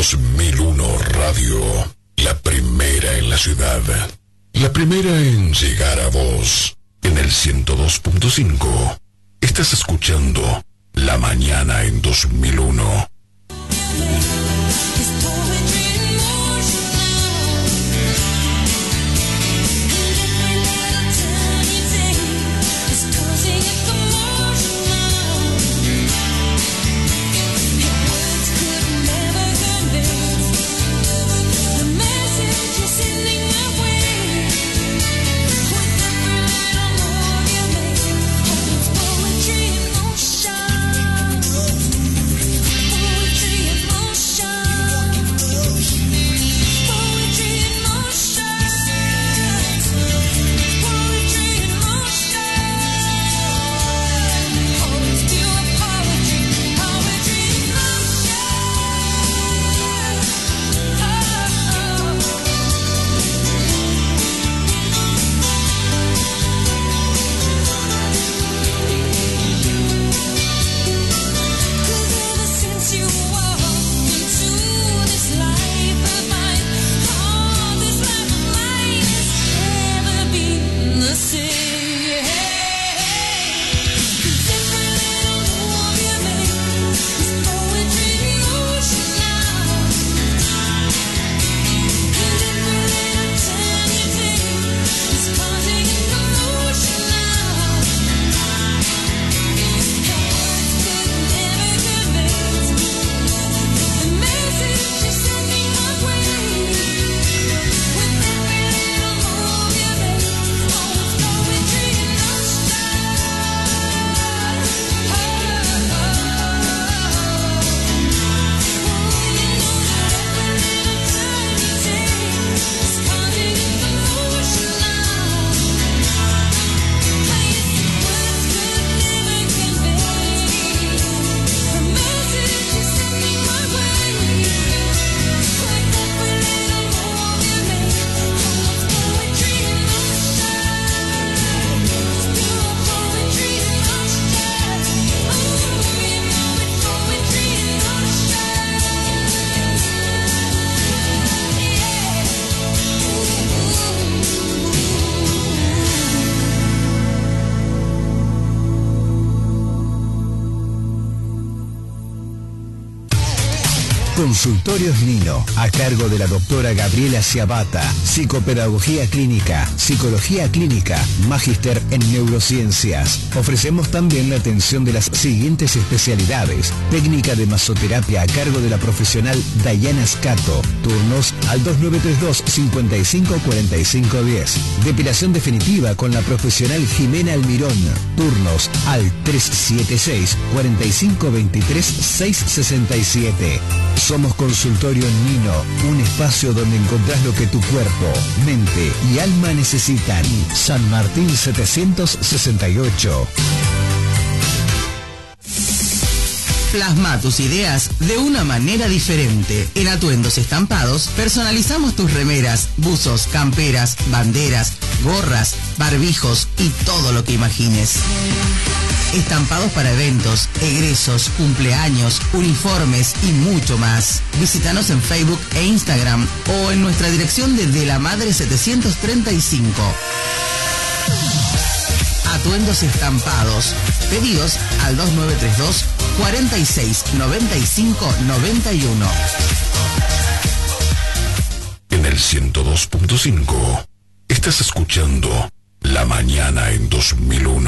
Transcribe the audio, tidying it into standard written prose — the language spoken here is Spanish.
2001 Radio, la primera en la ciudad, la primera en llegar a vos, en el 102.5. Estás escuchando La Mañana en 2001. Consultorios Nino, a cargo de la doctora Gabriela Ciabata, psicopedagogía clínica, psicología clínica, magíster en neurociencias. Ofrecemos también la atención de las siguientes especialidades: técnica de masoterapia a cargo de la profesional Dayana Scato, turnos al 2932-554510. Depilación definitiva con la profesional Jimena Almirón, turnos al 376-4523-667. Somos Consultorio Nino, un espacio donde encontrás lo que tu cuerpo, mente y alma necesitan. San Martín 768. Plasma tus ideas de una manera diferente. En Atuendos Estampados personalizamos tus remeras, buzos, camperas, banderas, gorras, barbijos y todo lo que imagines. Estampados para eventos, egresos, cumpleaños, uniformes y mucho más. Visítanos en Facebook e Instagram o en nuestra dirección de la Madre 735. Atuendos Estampados. Pedidos al 2932 46 95 91. En el 102.5 estás escuchando La Mañana en 2001.